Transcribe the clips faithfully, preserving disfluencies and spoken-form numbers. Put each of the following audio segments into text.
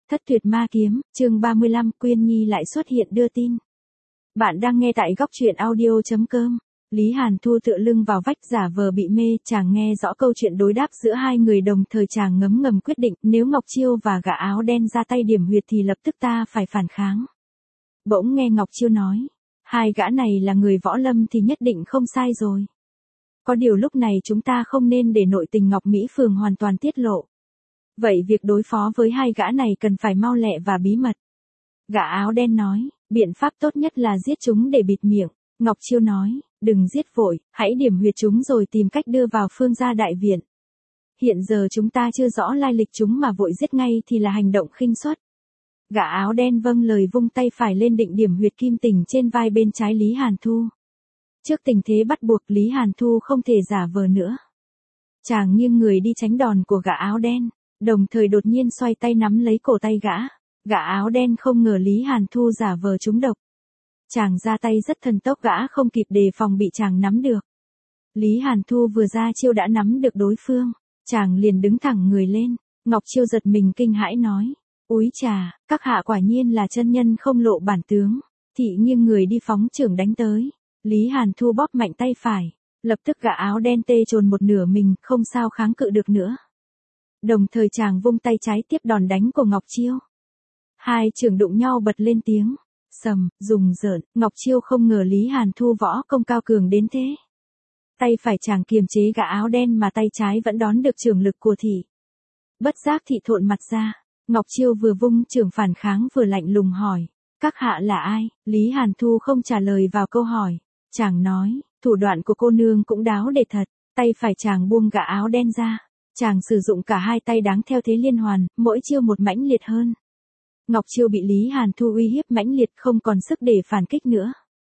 Thất tuyệt ma kiếm, chương ba mươi lăm, Quyên Nhi lại xuất hiện đưa tin. Bạn đang nghe tại góc truyện audio.com. Lý Hàn Thu tựa lưng vào vách giả vờ bị mê, chàng nghe rõ câu chuyện đối đáp giữa hai người đồng thời chàng ngấm ngầm quyết định, nếu Ngọc Chiêu và gã áo đen ra tay điểm huyệt thì lập tức ta phải phản kháng. Bỗng nghe Ngọc Chiêu nói, hai gã này là người võ lâm thì nhất định không sai rồi. Có điều lúc này chúng ta không nên để nội tình Ngọc Mỹ Phường hoàn toàn tiết lộ. Vậy việc đối phó với hai gã này cần phải mau lẹ và bí mật. Gã áo đen nói, biện pháp tốt nhất là giết chúng để bịt miệng. Ngọc Chiêu nói, đừng giết vội, hãy điểm huyệt chúng rồi tìm cách đưa vào Phương gia đại viện. Hiện giờ chúng ta chưa rõ lai lịch chúng mà vội giết ngay thì là hành động khinh suất. Gã áo đen vâng lời vung tay phải lên định điểm huyệt kim tình trên vai bên trái Lý Hàn Thu. Trước tình thế bắt buộc Lý Hàn Thu không thể giả vờ nữa. Chàng nghiêng người đi tránh đòn của gã áo đen, đồng thời đột nhiên xoay tay nắm lấy cổ tay gã. Gã áo đen không ngờ Lý Hàn Thu giả vờ trúng độc. Chàng ra tay rất thần tốc, gã không kịp đề phòng bị chàng nắm được. Lý Hàn Thu vừa ra chiêu đã nắm được đối phương, chàng liền đứng thẳng người lên. Ngọc Chiêu giật mình kinh hãi nói, úi chà, các hạ quả nhiên là chân nhân không lộ bản tướng. Thị nghiêng người đi phóng chưởng đánh tới. Lý Hàn Thu bóp mạnh tay phải, lập tức gã áo đen tê chồn một nửa mình, không sao kháng cự được nữa. Đồng thời chàng vung tay trái tiếp đòn đánh của Ngọc Chiêu. Hai chưởng đụng nhau bật lên tiếng sầm, rùng rợn. Ngọc Chiêu không ngờ Lý Hàn Thu võ công cao cường đến thế. Tay phải chàng kiềm chế gã áo đen mà tay trái vẫn đón được chưởng lực của thị. Bất giác thị thộn mặt ra. Ngọc Chiêu vừa vung chưởng phản kháng vừa lạnh lùng hỏi, các hạ là ai? Lý Hàn Thu không trả lời vào câu hỏi. Chàng nói, thủ đoạn của cô nương cũng đáo để thật. Tay phải chàng buông gã áo đen ra. Chàng sử dụng cả hai tay đáng theo thế liên hoàn, mỗi chiêu một mãnh liệt hơn. Ngọc Chiêu bị Lý Hàn Thu uy hiếp mãnh liệt, không còn sức để phản kích nữa.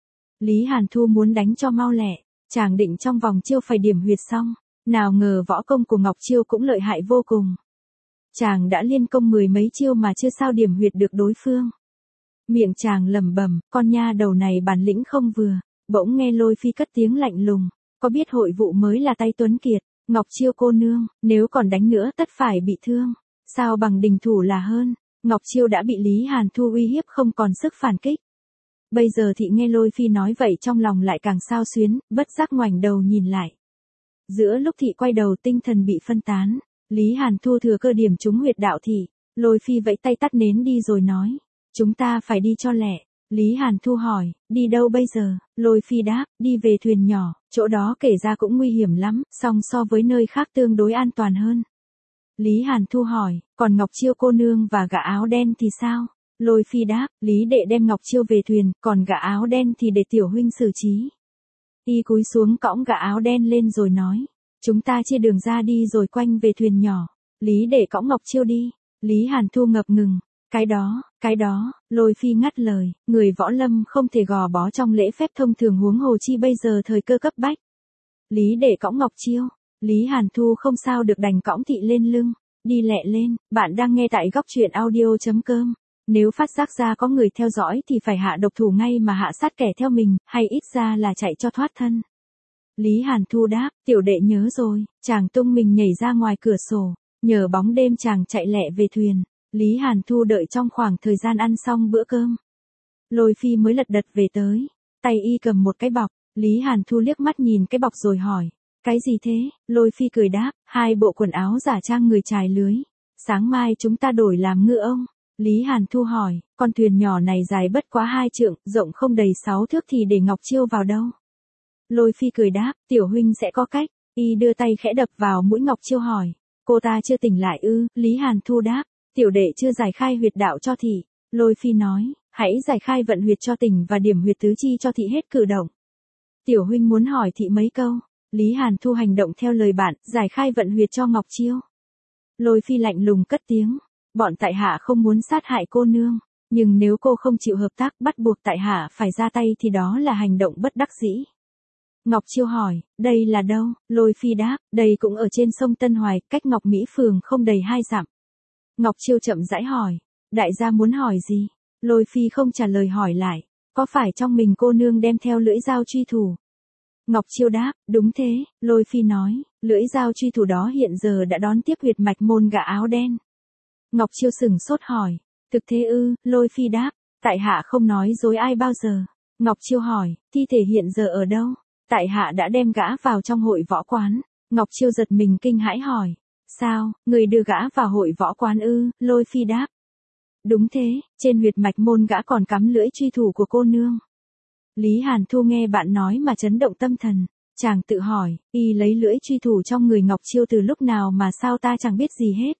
Lý Hàn Thu muốn đánh cho mau lẹ, chàng định trong vòng chiêu phải điểm huyệt xong, nào ngờ võ công của Ngọc Chiêu cũng lợi hại vô cùng. Chàng đã liên công mười mấy chiêu mà chưa sao điểm huyệt được đối phương. Miệng chàng lẩm bẩm, con nha đầu này bản lĩnh không vừa. Bỗng nghe Lôi Phi cất tiếng lạnh lùng, có biết hội vụ mới là tay tuấn kiệt, Ngọc Chiêu cô nương, nếu còn đánh nữa tất phải bị thương, sao bằng đình thủ là hơn. Ngọc Chiêu đã bị Lý Hàn Thu uy hiếp không còn sức phản kích. Bây giờ thị nghe Lôi Phi nói vậy trong lòng lại càng xao xuyến, bất giác ngoảnh đầu nhìn lại. Giữa lúc thị quay đầu tinh thần bị phân tán, Lý Hàn Thu thừa cơ điểm trúng huyệt đạo thị. Lôi Phi vẫy tay tắt nến đi rồi nói, chúng ta phải đi cho lẹ. Lý Hàn Thu hỏi, đi đâu bây giờ? Lôi Phi đáp, đi về thuyền nhỏ, chỗ đó kể ra cũng nguy hiểm lắm, song so với nơi khác tương đối an toàn hơn. Lý Hàn Thu hỏi, còn Ngọc Chiêu cô nương và gã áo đen thì sao? Lôi Phi đáp, Lý đệ đem Ngọc Chiêu về thuyền, còn gã áo đen thì để tiểu huynh xử trí. Y cúi xuống cõng gã áo đen lên rồi nói, chúng ta chia đường ra đi rồi quanh về thuyền nhỏ. Lý đệ cõng Ngọc Chiêu đi. Lý Hàn Thu ngập ngừng, cái đó, cái đó, Lôi Phi ngắt lời, người võ lâm không thể gò bó trong lễ phép thông thường, huống hồ chi bây giờ thời cơ cấp bách. Lý đệ cõng Ngọc Chiêu. Lý Hàn Thu không sao được đành cõng thị lên lưng, đi lẹ lên. Bạn đang nghe tại góc truyện audio.com. Nếu phát giác ra có người theo dõi thì phải hạ độc thủ ngay mà hạ sát kẻ theo mình, hay ít ra là chạy cho thoát thân. Lý Hàn Thu đáp, tiểu đệ nhớ rồi. Chàng tung mình nhảy ra ngoài cửa sổ, nhờ bóng đêm chàng chạy lẹ về thuyền. Lý Hàn Thu đợi trong khoảng thời gian ăn xong bữa cơm, Lôi Phi mới lật đật về tới. Tay y cầm một cái bọc. Lý Hàn Thu liếc mắt nhìn cái bọc rồi hỏi, cái gì thế? Lôi Phi cười đáp, hai bộ quần áo giả trang người chài lưới. Sáng mai chúng ta đổi làm ngư ông. Lý Hàn Thu hỏi, con thuyền nhỏ này dài bất quá hai trượng, rộng không đầy sáu thước thì để Ngọc Chiêu vào đâu? Lôi Phi cười đáp, tiểu huynh sẽ có cách. Y đưa tay khẽ đập vào mũi Ngọc Chiêu hỏi, cô ta chưa tỉnh lại ư? Lý Hàn Thu đáp, tiểu đệ chưa giải khai huyệt đạo cho thị. Lôi Phi nói, hãy giải khai vận huyệt cho tỉnh và điểm huyệt tứ chi cho thị hết cử động. Tiểu huynh muốn hỏi thị mấy câu. Lý Hàn Thu hành động theo lời bạn, giải khai vận huyệt cho Ngọc Chiêu. Lôi Phi lạnh lùng cất tiếng, bọn tại hạ không muốn sát hại cô nương, nhưng nếu cô không chịu hợp tác bắt buộc tại hạ phải ra tay thì đó là hành động bất đắc dĩ. Ngọc Chiêu hỏi, đây là đâu? Lôi Phi đáp, đây cũng ở trên sông Tân Hoài, cách Ngọc Mỹ Phường không đầy hai dặm. Ngọc Chiêu chậm rãi hỏi, đại gia muốn hỏi gì? Lôi Phi không trả lời hỏi lại, có phải trong mình cô nương đem theo lưỡi dao truy thủ? Ngọc Chiêu đáp, đúng thế. Lôi Phi nói, lưỡi dao truy thủ đó hiện giờ đã đón tiếp huyệt mạch môn gã áo đen. Ngọc Chiêu sừng sốt hỏi. Thực thế ư, Lôi Phi đáp. Tại hạ không nói dối ai bao giờ. Ngọc Chiêu hỏi, thi thể hiện giờ ở đâu? Tại hạ đã đem gã vào trong hội võ quán. Ngọc Chiêu giật mình kinh hãi hỏi. Sao, người đưa gã vào hội võ quán ư? Lôi Phi đáp. Đúng thế, trên huyệt mạch môn gã còn cắm lưỡi truy thủ của cô nương. Lý Hàn Thu nghe bạn nói mà chấn động tâm thần. Chàng tự hỏi, y lấy lưỡi truy thủ trong người Ngọc Chiêu từ lúc nào mà sao ta chẳng biết gì hết.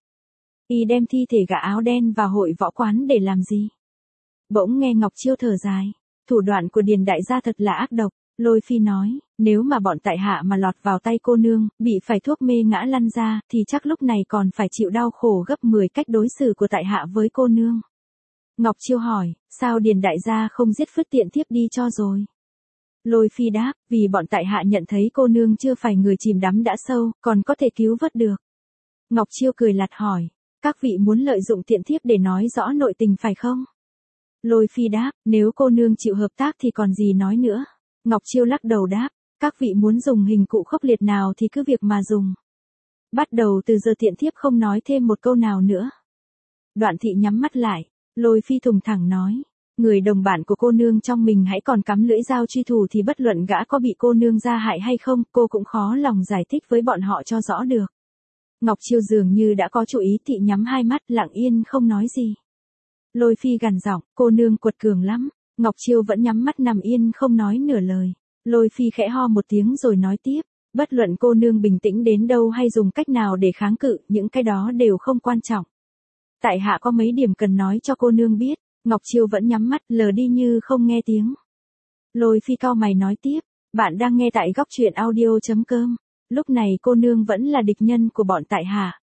Y đem thi thể gã áo đen vào hội võ quán để làm gì? Bỗng nghe Ngọc Chiêu thở dài. Thủ đoạn của Điền đại gia thật là ác độc. Lôi Phi nói, nếu mà bọn tại hạ mà lọt vào tay cô nương, bị phải thuốc mê ngã lăn ra, thì chắc lúc này còn phải chịu đau khổ gấp mười cách đối xử của tại hạ với cô nương. Ngọc Chiêu hỏi, sao Điền đại gia không giết phứt tiện thiếp đi cho rồi? Lôi Phi đáp, vì bọn tại hạ nhận thấy cô nương chưa phải người chìm đắm đã sâu, còn có thể cứu vớt được. Ngọc Chiêu cười lạt hỏi, các vị muốn lợi dụng tiện thiếp để nói rõ nội tình phải không? Lôi Phi đáp, nếu cô nương chịu hợp tác thì còn gì nói nữa. Ngọc Chiêu lắc đầu đáp, các vị muốn dùng hình cụ khốc liệt nào thì cứ việc mà dùng. Bắt đầu từ giờ tiện thiếp không nói thêm một câu nào nữa. Đoạn thị nhắm mắt lại, Lôi Phi thùng thẳng nói, người đồng bản của cô nương trong mình hãy còn cắm lưỡi dao truy thủ thì bất luận gã có bị cô nương ra hại hay không, cô cũng khó lòng giải thích với bọn họ cho rõ được. Ngọc Chiêu dường như đã có chủ ý, thị nhắm hai mắt lặng yên không nói gì. Lôi Phi gằn giọng, cô nương quật cường lắm. Ngọc Chiêu vẫn nhắm mắt nằm yên không nói nửa lời. Lôi Phi khẽ ho một tiếng rồi nói tiếp, bất luận cô nương bình tĩnh đến đâu hay dùng cách nào để kháng cự, những cái đó đều không quan trọng. Tại hạ có mấy điểm cần nói cho cô nương biết. Ngọc Chiêu vẫn nhắm mắt lờ đi như không nghe tiếng. Lôi Phi cau mày nói tiếp, bạn đang nghe tại góc truyện audio chấm com. Lúc này cô nương vẫn là địch nhân của bọn tại hạ.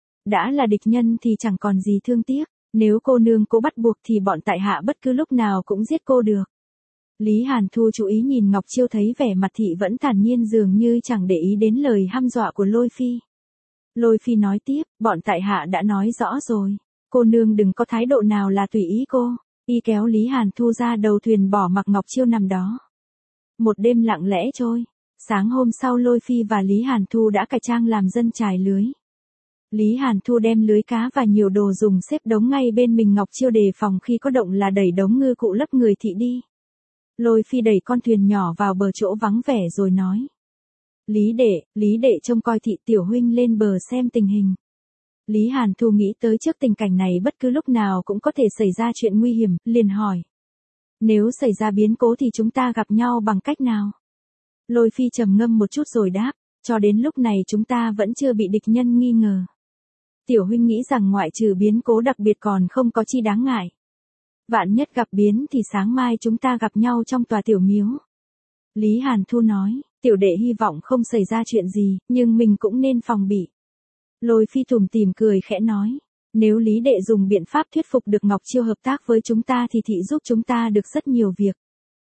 Đã là địch nhân thì chẳng còn gì thương tiếc. Nếu cô nương cố bắt buộc thì bọn tại hạ bất cứ lúc nào cũng giết cô được. Lý Hàn Thu chú ý nhìn Ngọc Chiêu thấy vẻ mặt thị vẫn thản nhiên dường như chẳng để ý đến lời hăm dọa của Lôi Phi. Lôi Phi nói tiếp, bọn tại hạ đã nói rõ rồi. Cô nương đừng có thái độ nào là tùy ý cô. Y kéo Lý Hàn Thu ra đầu thuyền bỏ mặc Ngọc Chiêu nằm đó. Một đêm lặng lẽ trôi. Sáng hôm sau Lôi Phi và Lý Hàn Thu đã cải trang làm dân chài lưới. Lý Hàn Thu đem lưới cá và nhiều đồ dùng xếp đống ngay bên mình Ngọc Chiêu đề phòng khi có động là đẩy đống ngư cụ lấp người thị đi. Lôi Phi đẩy con thuyền nhỏ vào bờ chỗ vắng vẻ rồi nói. Lý đệ, Lý đệ trông coi thị tiểu huynh lên bờ xem tình hình. Lý Hàn Thu nghĩ tới trước tình cảnh này bất cứ lúc nào cũng có thể xảy ra chuyện nguy hiểm, liền hỏi. Nếu xảy ra biến cố thì chúng ta gặp nhau bằng cách nào? Lôi Phi trầm ngâm một chút rồi đáp, cho đến lúc này chúng ta vẫn chưa bị địch nhân nghi ngờ. Tiểu huynh nghĩ rằng ngoại trừ biến cố đặc biệt còn không có chi đáng ngại. Vạn nhất gặp biến thì sáng mai chúng ta gặp nhau trong tòa tiểu miếu. Lý Hàn Thu nói, tiểu đệ hy vọng không xảy ra chuyện gì, nhưng mình cũng nên phòng bị. Lôi Phi tủm tỉm cười khẽ nói, nếu Lý đệ dùng biện pháp thuyết phục được Ngọc Chiêu hợp tác với chúng ta thì thị giúp chúng ta được rất nhiều việc.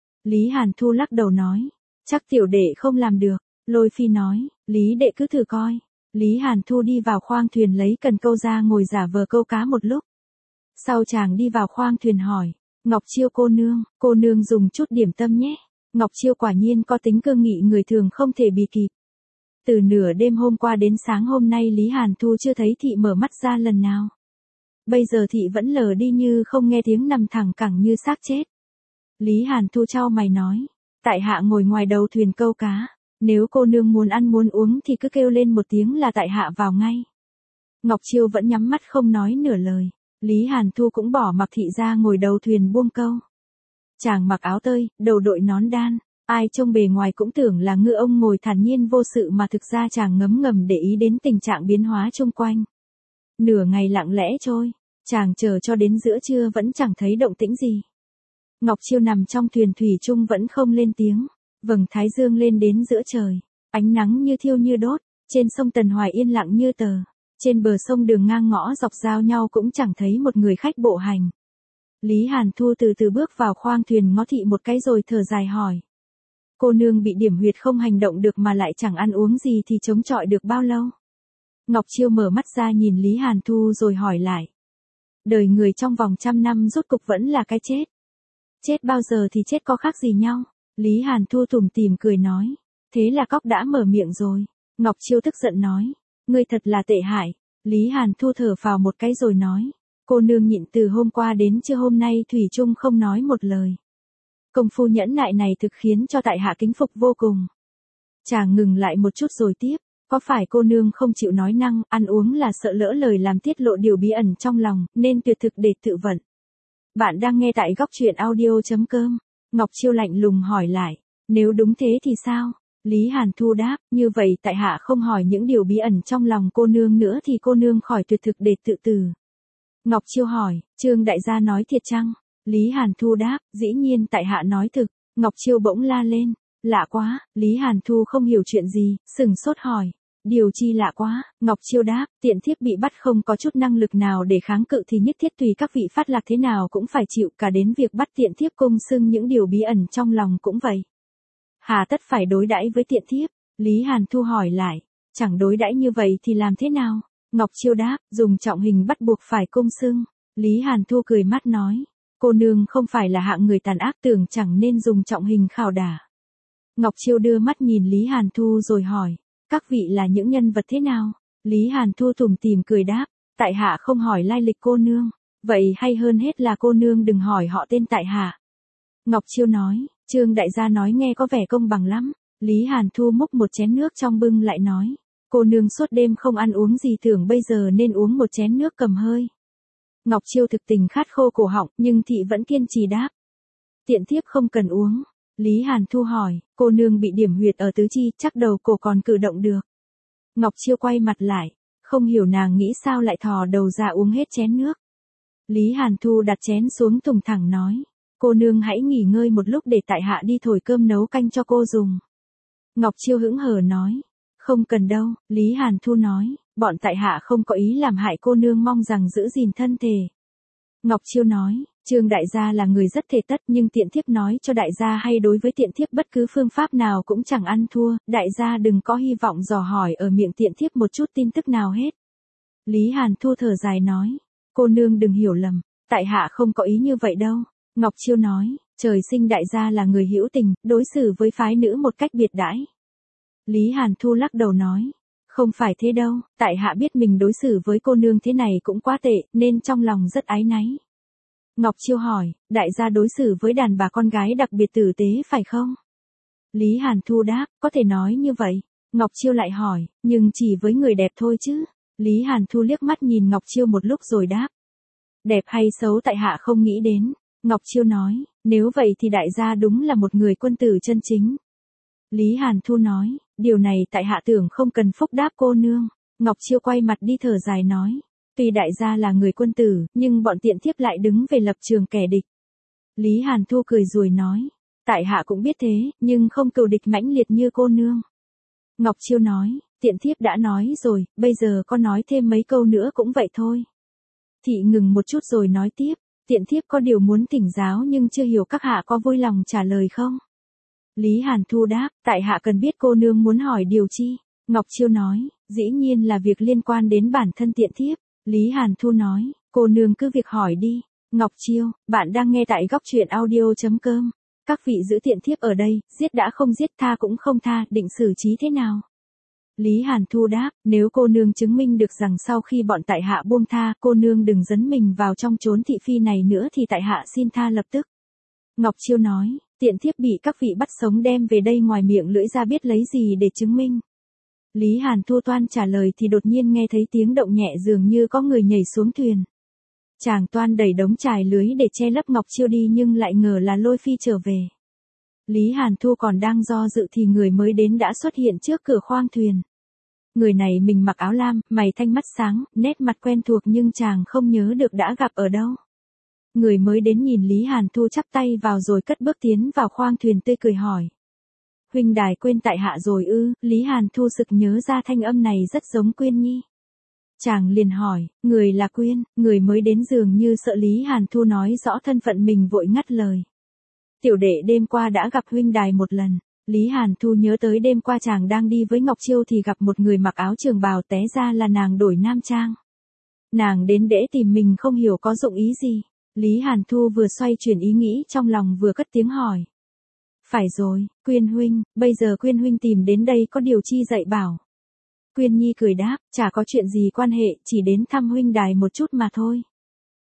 Lý Hàn Thu lắc đầu nói, chắc tiểu đệ không làm được. Lôi Phi nói, Lý đệ cứ thử coi. Lý Hàn Thu đi vào khoang thuyền lấy cần câu ra ngồi giả vờ câu cá một lúc. Sau chàng đi vào khoang thuyền hỏi, Ngọc Chiêu cô nương, cô nương dùng chút điểm tâm nhé. Ngọc Chiêu quả nhiên có tính cương nghị người thường không thể bì kịp. Từ nửa đêm hôm qua đến sáng hôm nay Lý Hàn Thu chưa thấy thị mở mắt ra lần nào. Bây giờ thị vẫn lờ đi như không nghe tiếng nằm thẳng cẳng như xác chết. Lý Hàn Thu chau mày nói, tại hạ ngồi ngoài đầu thuyền câu cá. Nếu cô nương muốn ăn muốn uống thì cứ kêu lên một tiếng là tại hạ vào ngay. Ngọc Chiêu vẫn nhắm mắt không nói nửa lời. Lý Hàn Thu cũng bỏ mặc thị ra ngồi đầu thuyền buông câu. Chàng mặc áo tơi, đầu đội nón đan. Ai trông bề ngoài cũng tưởng là ngư ông ngồi thản nhiên vô sự mà thực ra chàng ngấm ngầm để ý đến tình trạng biến hóa xung quanh. Nửa ngày lặng lẽ trôi. Chàng chờ cho đến giữa trưa vẫn chẳng thấy động tĩnh gì. Ngọc Chiêu nằm trong thuyền thủy chung vẫn không lên tiếng. Vầng thái dương lên đến giữa trời, ánh nắng như thiêu như đốt, trên sông Tần Hoài yên lặng như tờ, trên bờ sông đường ngang ngõ dọc giao nhau cũng chẳng thấy một người khách bộ hành. Lý Hàn Thu từ từ bước vào khoang thuyền ngó thị một cái rồi thở dài hỏi. Cô nương bị điểm huyệt không hành động được mà lại chẳng ăn uống gì thì chống chọi được bao lâu? Ngọc Chiêu mở mắt ra nhìn Lý Hàn Thu rồi hỏi lại. Đời người trong vòng trăm năm rốt cục vẫn là cái chết. Chết bao giờ thì chết có khác gì nhau? Lý Hàn Thu tủm tỉm cười nói. Thế là cóc đã mở miệng rồi. Ngọc Chiêu tức giận nói. Ngươi thật là tệ hại. Lý Hàn Thu thở phào một cái rồi nói. Cô nương nhịn từ hôm qua đến trưa hôm nay thủy chung không nói một lời. Công phu nhẫn nại này thực khiến cho tại hạ kính phục vô cùng. Chàng ngừng lại một chút rồi tiếp, có phải cô nương không chịu nói năng, ăn uống là sợ lỡ lời làm tiết lộ điều bí ẩn trong lòng, nên tuyệt thực để tự vận. Bạn đang nghe tại góc truyện audio.com. Ngọc Chiêu lạnh lùng hỏi lại, nếu đúng thế thì sao? Lý Hàn Thu đáp, như vậy tại hạ không hỏi những điều bí ẩn trong lòng cô nương nữa thì cô nương khỏi tuyệt thực để tự tử. Ngọc Chiêu hỏi, Trương đại gia nói thiệt chăng? Lý Hàn Thu đáp, dĩ nhiên tại hạ nói thực. Ngọc Chiêu bỗng la lên, lạ quá. Lý Hàn Thu không hiểu chuyện gì, sừng sốt hỏi, điều chi lạ quá? Ngọc Chiêu đáp, tiện thiếp bị bắt không có chút năng lực nào để kháng cự thì nhất thiết tùy các vị phát lạc thế nào cũng phải chịu, cả đến việc bắt tiện thiếp cung xưng những điều bí ẩn trong lòng cũng vậy. Hà tất phải đối đãi với tiện thiếp? Lý Hàn Thu hỏi lại, chẳng đối đãi như vậy thì làm thế nào? Ngọc Chiêu đáp, dùng trọng hình bắt buộc phải cung xưng. Lý Hàn Thu cười mắt nói, cô nương không phải là hạng người tàn ác, tưởng chẳng nên dùng trọng hình khảo đả. Ngọc Chiêu đưa mắt nhìn Lý Hàn Thu rồi hỏi, các vị là những nhân vật thế nào? Lý Hàn Thu tủm tỉm cười đáp, tại hạ không hỏi lai lịch cô nương, vậy hay hơn hết là cô nương đừng hỏi họ tên tại hạ. Ngọc Chiêu nói, Trương đại gia nói nghe có vẻ công bằng lắm. Lý Hàn Thu múc một chén nước trong bưng lại nói, cô nương suốt đêm không ăn uống gì, tưởng bây giờ nên uống một chén nước cầm hơi. Ngọc Chiêu thực tình khát khô cổ họng, nhưng thị vẫn kiên trì đáp, tiện thiếp không cần uống. Lý Hàn Thu hỏi, cô nương bị điểm huyệt ở tứ chi, chắc đầu cổ còn cử động được. Ngọc Chiêu quay mặt lại, không hiểu nàng nghĩ sao lại thò đầu ra uống hết chén nước. Lý Hàn Thu đặt chén xuống thùng thẳng nói, cô nương hãy nghỉ ngơi một lúc để tại hạ đi thổi cơm nấu canh cho cô dùng. Ngọc Chiêu hững hờ nói, không cần đâu. Lý Hàn Thu nói, bọn tại hạ không có ý làm hại cô nương, mong rằng giữ gìn thân thể. Ngọc Chiêu nói, Trương đại gia là người rất thể tất, nhưng tiện thiếp nói cho đại gia hay đối với tiện thiếp bất cứ phương pháp nào cũng chẳng ăn thua, đại gia đừng có hy vọng dò hỏi ở miệng tiện thiếp một chút tin tức nào hết. Lý Hàn Thu thở dài nói, cô nương đừng hiểu lầm, tại hạ không có ý như vậy đâu. Ngọc Chiêu nói, trời sinh đại gia là người hữu tình, đối xử với phái nữ một cách biệt đãi. Lý Hàn Thu lắc đầu nói, không phải thế đâu, tại hạ biết mình đối xử với cô nương thế này cũng quá tệ, nên trong lòng rất áy náy. Ngọc Chiêu hỏi, đại gia đối xử với đàn bà con gái đặc biệt tử tế phải không? Lý Hàn Thu đáp, có thể nói như vậy. Ngọc Chiêu lại hỏi, nhưng chỉ với người đẹp thôi chứ? Lý Hàn Thu liếc mắt nhìn Ngọc Chiêu một lúc rồi đáp, đẹp hay xấu tại hạ không nghĩ đến. Ngọc Chiêu nói, nếu vậy thì đại gia đúng là một người quân tử chân chính. Lý Hàn Thu nói, điều này tại hạ tưởng không cần phúc đáp cô nương. Ngọc Chiêu quay mặt đi thở dài nói, tuy đại gia là người quân tử, nhưng bọn tiện thiếp lại đứng về lập trường kẻ địch. Lý Hàn Thu cười rồi nói, tại hạ cũng biết thế, nhưng không cừu địch mãnh liệt như cô nương. Ngọc Chiêu nói, tiện thiếp đã nói rồi, bây giờ có nói thêm mấy câu nữa cũng vậy thôi. Thị ngừng một chút rồi nói tiếp, tiện thiếp có điều muốn thỉnh giáo nhưng chưa hiểu các hạ có vui lòng trả lời không? Lý Hàn Thu đáp, tại hạ cần biết cô nương muốn hỏi điều chi. Ngọc Chiêu nói, dĩ nhiên là việc liên quan đến bản thân tiện thiếp. Lý Hàn Thu nói, cô nương cứ việc hỏi đi. Ngọc Chiêu, bạn đang nghe tại góc truyện audio.com. Các vị giữ tiện thiếp ở đây, giết đã không giết, tha cũng không tha, định xử trí thế nào? Lý Hàn Thu đáp, nếu cô nương chứng minh được rằng sau khi bọn tại hạ buông tha, cô nương đừng dấn mình vào trong chốn thị phi này nữa thì tại hạ xin tha lập tức. Ngọc Chiêu nói, tiện thiếp bị các vị bắt sống đem về đây, ngoài miệng lưỡi ra biết lấy gì để chứng minh. Lý Hàn Thu toan trả lời thì đột nhiên nghe thấy tiếng động nhẹ, dường như có người nhảy xuống thuyền. Chàng toan đẩy đống chài lưới để che lấp Ngọc Chiêu đi, nhưng lại ngờ là Lôi Phi trở về. Lý Hàn Thu còn đang do dự thì người mới đến đã xuất hiện trước cửa khoang thuyền. Người này mình mặc áo lam, mày thanh mắt sáng, nét mặt quen thuộc nhưng chàng không nhớ được đã gặp ở đâu. Người mới đến nhìn Lý Hàn Thu chắp tay vào rồi cất bước tiến vào khoang thuyền, tươi cười hỏi, huynh đài quên tại hạ rồi ư? Lý Hàn Thu sực nhớ ra thanh âm này rất giống Quyên Nhi. Chàng liền hỏi, người là Quyên? Người mới đến dường như sợ Lý Hàn Thu nói rõ thân phận mình, vội ngắt lời, tiểu đệ đêm qua đã gặp huynh đài một lần. Lý Hàn Thu nhớ tới đêm qua chàng đang đi với Ngọc Chiêu thì gặp một người mặc áo trường bào, té ra là nàng đổi nam trang. Nàng đến để tìm mình không hiểu có dụng ý gì. Lý Hàn Thu vừa xoay chuyển ý nghĩ trong lòng vừa cất tiếng hỏi, phải rồi, Quyên huynh, bây giờ Quyên huynh tìm đến đây có điều chi dạy bảo? Quyên Nhi cười đáp, chả có chuyện gì quan hệ, chỉ đến thăm huynh đài một chút mà thôi.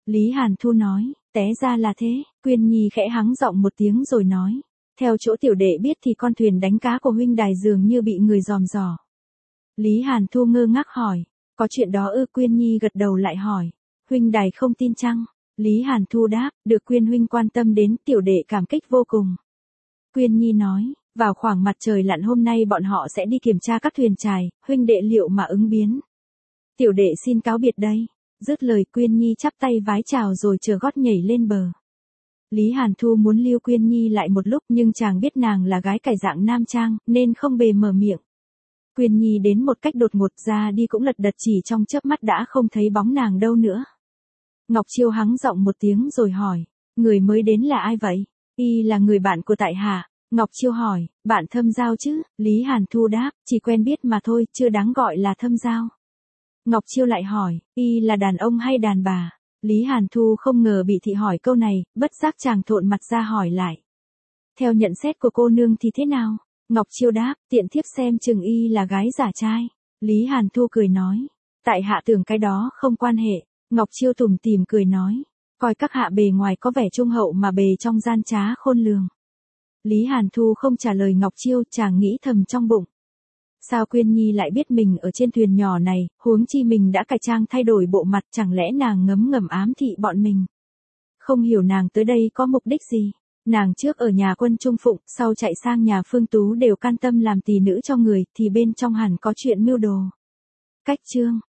Lý Hàn Thu nói, té ra là thế, Quyên Nhi khẽ hắng giọng một tiếng rồi nói. Theo chỗ tiểu đệ biết thì con thuyền đánh cá của huynh đài dường như bị người dòm dò. Lý Hàn Thu ngơ ngác hỏi, có chuyện đó ư? Quyên Nhi gật đầu lại hỏi, huynh đài không tin chăng? Lý Hàn Thu đáp, được Quyên huynh quan tâm đến, tiểu đệ cảm kích vô cùng. Quyên Nhi nói, vào khoảng mặt trời lặn hôm nay bọn họ sẽ đi kiểm tra các thuyền chài, huynh đệ liệu mà ứng biến. Tiểu đệ xin cáo biệt đây. Dứt lời Quyên Nhi chắp tay vái chào rồi chờ gót nhảy lên bờ. Lý Hàn Thu muốn lưu Quyên Nhi lại một lúc nhưng chàng biết nàng là gái cải dạng nam trang, nên không bề mở miệng. Quyên Nhi đến một cách đột ngột, ra đi cũng lật đật, chỉ trong chớp mắt đã không thấy bóng nàng đâu nữa. Ngọc Chiêu hắng giọng một tiếng rồi hỏi, người mới đến là ai vậy? Y là người bạn của tại hạ. Ngọc Chiêu hỏi, bạn thâm giao chứ? Lý Hàn Thu đáp, chỉ quen biết mà thôi, chưa đáng gọi là thâm giao. Ngọc Chiêu lại hỏi, y là đàn ông hay đàn bà? Lý Hàn Thu không ngờ bị thị hỏi câu này, bất giác chàng thộn mặt ra hỏi lại. Theo nhận xét của cô nương thì thế nào? Ngọc Chiêu đáp, tiện thiếp xem chừng y là gái giả trai. Lý Hàn Thu cười nói, tại hạ tưởng cái đó không quan hệ. Ngọc Chiêu tủm tỉm cười nói, coi các hạ bề ngoài có vẻ trung hậu mà bề trong gian trá khôn lường. Lý Hàn Thu không trả lời Ngọc Chiêu, chàng nghĩ thầm trong bụng. Sao Quyên Nhi lại biết mình ở trên thuyền nhỏ này, huống chi mình đã cải trang thay đổi bộ mặt, chẳng lẽ nàng ngấm ngầm ám thị bọn mình? Không hiểu nàng tới đây có mục đích gì? Nàng trước ở nhà Quân Trung Phụng, sau chạy sang nhà Phương Tú đều can tâm làm tỳ nữ cho người, thì bên trong hẳn có chuyện mưu đồ. Cách chương